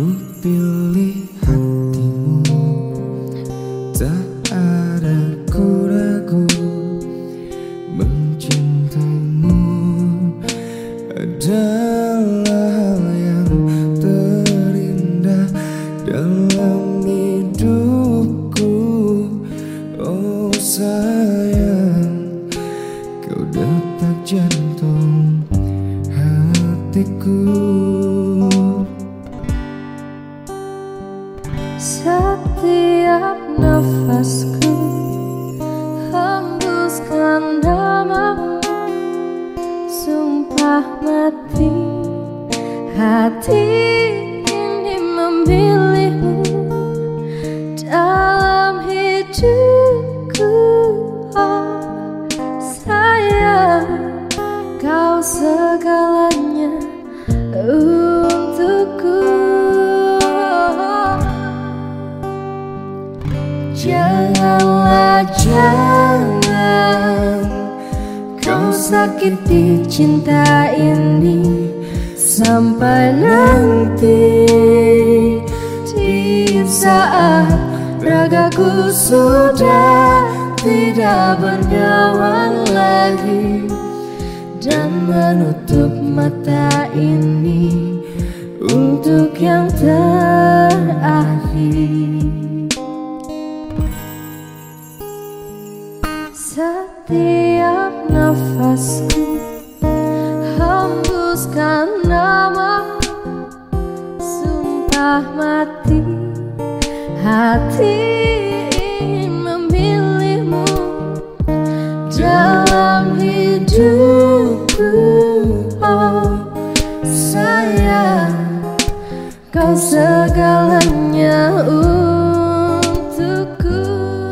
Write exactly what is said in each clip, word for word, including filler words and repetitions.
pilih hatimu, tak ada ku ragu. Mencintaimu adalah hal yang terindah dalam hidupku. Oh sayang, kau detak jantung hatiku. Setiap nafasku hembuskan namamu, sumpah mati hati ini memilihmu dalam hidupku. Oh sayang, kau segalanya untukku. Janganlah, jangan kau sakiti cinta ini sampai nanti di saat ragaku sudah tidak bernyawa lagi, dan menutup mata ini untuk yang terakhir. Setiap nafasku hembuskan namamu, sumpah mati hati ingin memilihmu dalam hidupku. Oh sayang, kau segalanya untukku.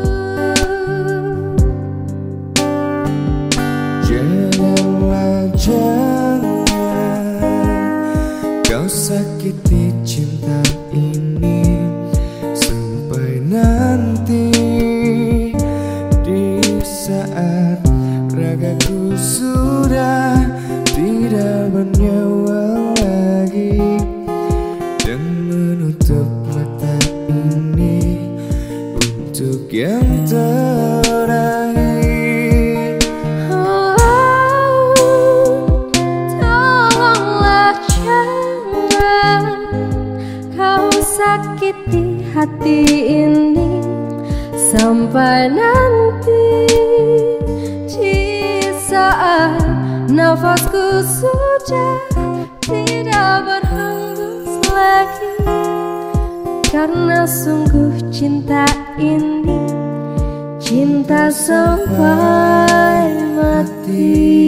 Janganlah, jangan kau sakiti cinta ini sampai nanti di saat ragaku sudah tidak bernyawa lagi, dan menutup mata ini untuk yang terakhir. Sakiti hati ini sampai nanti di saat nafasku sudah tidak berhembus lagi, karena sungguh cinta ini cinta sampai mati.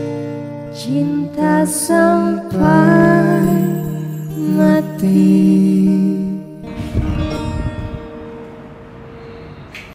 Cinta sampai mati.